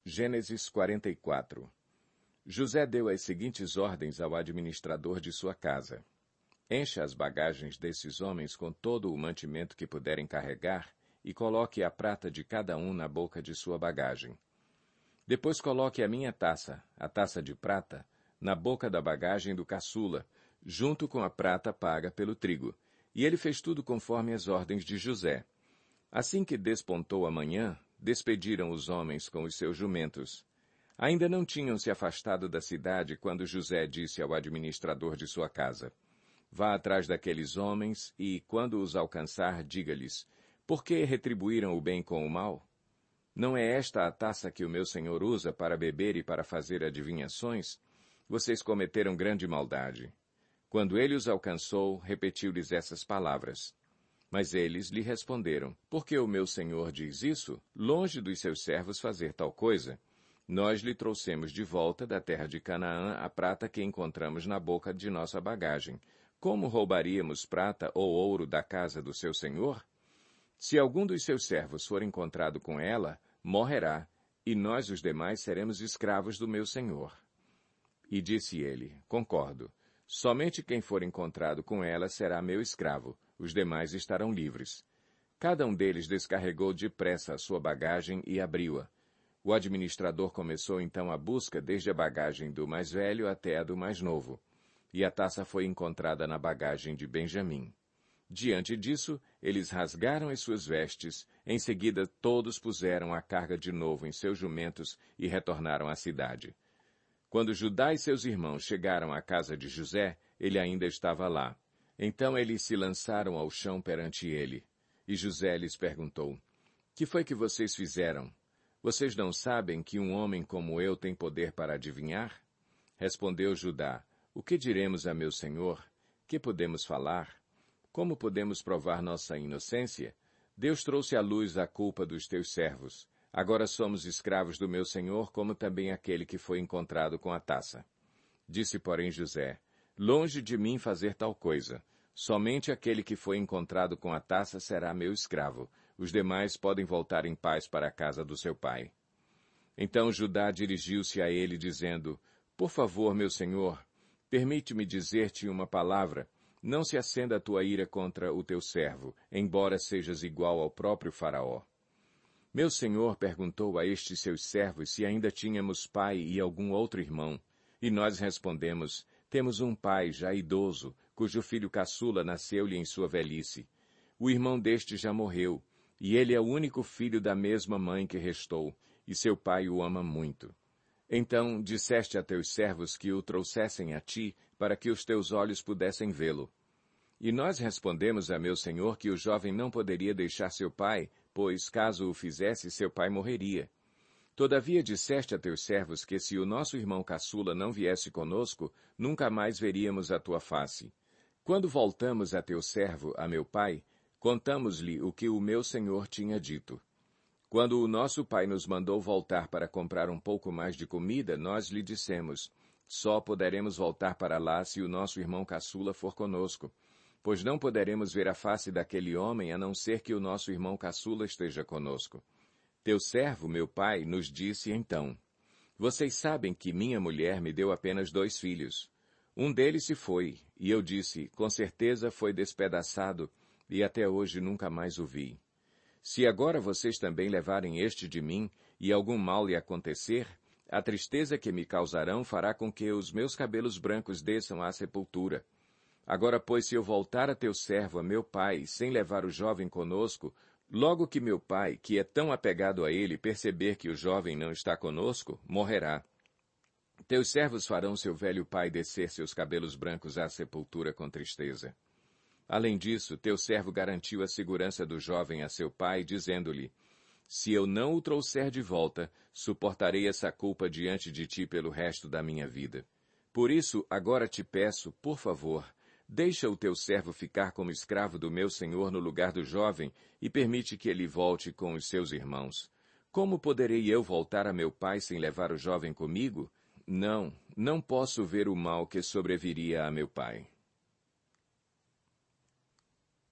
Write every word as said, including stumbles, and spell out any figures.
Gênesis quarenta e quatro. José deu as seguintes ordens ao administrador de sua casa. Encha as bagagens desses homens com todo o mantimento que puderem carregar e coloque a prata de cada um na boca de sua bagagem. Depois coloque a minha taça, a taça de prata, na boca da bagagem do caçula, junto com a prata paga pelo trigo. E ele fez tudo conforme as ordens de José. Assim que despontou a manhã, despediram os homens com os seus jumentos. Ainda não tinham se afastado da cidade quando José disse ao administrador de sua casa: Vá atrás daqueles homens e, quando os alcançar, diga-lhes: Por que retribuíram o bem com o mal? Não é esta a taça que o meu senhor usa para beber e para fazer adivinhações? Vocês cometeram grande maldade. Quando ele os alcançou, repetiu-lhes essas palavras. Mas eles lhe responderam: Por que o meu senhor diz isso? Longe dos seus servos fazer tal coisa. Nós lhe trouxemos de volta da terra de Canaã a prata que encontramos na boca de nossa bagagem. Como roubaríamos prata ou ouro da casa do seu senhor? Se algum dos seus servos for encontrado com ela, morrerá, e nós os demais seremos escravos do meu senhor. E disse ele: Concordo. Somente quem for encontrado com ela será meu escravo, os demais estarão livres. Cada um deles descarregou depressa a sua bagagem e abriu-a. O administrador começou então a busca desde a bagagem do mais velho até a do mais novo. E a taça foi encontrada na bagagem de Benjamim. Diante disso, eles rasgaram as suas vestes, em seguida todos puseram a carga de novo em seus jumentos e retornaram à cidade. Quando Judá e seus irmãos chegaram à casa de José, ele ainda estava lá. Então eles se lançaram ao chão perante ele. E José lhes perguntou: Que foi que vocês fizeram? Vocês não sabem que um homem como eu tem poder para adivinhar? Respondeu Judá: O que diremos a meu senhor? Que podemos falar? Como podemos provar nossa inocência? Deus trouxe à luz a culpa dos teus servos. Agora somos escravos do meu senhor, como também aquele que foi encontrado com a taça. Disse, porém, José: Longe de mim fazer tal coisa. Somente aquele que foi encontrado com a taça será meu escravo. Os demais podem voltar em paz para a casa do seu pai. Então Judá dirigiu-se a ele, dizendo: Por favor, meu senhor, permite-me dizer-te uma palavra. Não se acenda a tua ira contra o teu servo, embora sejas igual ao próprio faraó. Meu senhor perguntou a estes seus servos se ainda tínhamos pai e algum outro irmão. E nós respondemos: Temos um pai já idoso, cujo filho caçula nasceu-lhe em sua velhice. O irmão deste já morreu, e ele é o único filho da mesma mãe que restou, e seu pai o ama muito. Então disseste a teus servos que o trouxessem a ti, para que os teus olhos pudessem vê-lo. E nós respondemos a meu senhor que o jovem não poderia deixar seu pai, pois, caso o fizesse, seu pai morreria. Todavia disseste a teus servos que se o nosso irmão caçula não viesse conosco, nunca mais veríamos a tua face. Quando voltamos a teu servo, a meu pai, contamos-lhe o que o meu senhor tinha dito. Quando o nosso pai nos mandou voltar para comprar um pouco mais de comida, nós lhe dissemos: Só poderemos voltar para lá se o nosso irmão caçula for conosco, pois não poderemos ver a face daquele homem a não ser que o nosso irmão caçula esteja conosco. Teu servo, meu pai, nos disse então: Vocês sabem que minha mulher me deu apenas dois filhos. Um deles se foi, e eu disse: Com certeza foi despedaçado, e até hoje nunca mais o vi. Se agora vocês também levarem este de mim, e algum mal lhe acontecer, a tristeza que me causarão fará com que os meus cabelos brancos desçam à sepultura. Agora, pois, se eu voltar a teu servo, a meu pai, sem levar o jovem conosco, logo que meu pai, que é tão apegado a ele, perceber que o jovem não está conosco, morrerá. Teus servos farão seu velho pai descer seus cabelos brancos à sepultura com tristeza. Além disso, teu servo garantiu a segurança do jovem a seu pai, dizendo-lhe: Se eu não o trouxer de volta, suportarei essa culpa diante de ti pelo resto da minha vida. Por isso, agora te peço, por favor, deixa o teu servo ficar como escravo do meu senhor no lugar do jovem e permite que ele volte com os seus irmãos. Como poderei eu voltar a meu pai sem levar o jovem comigo? Não, não posso ver o mal que sobreviria a meu pai.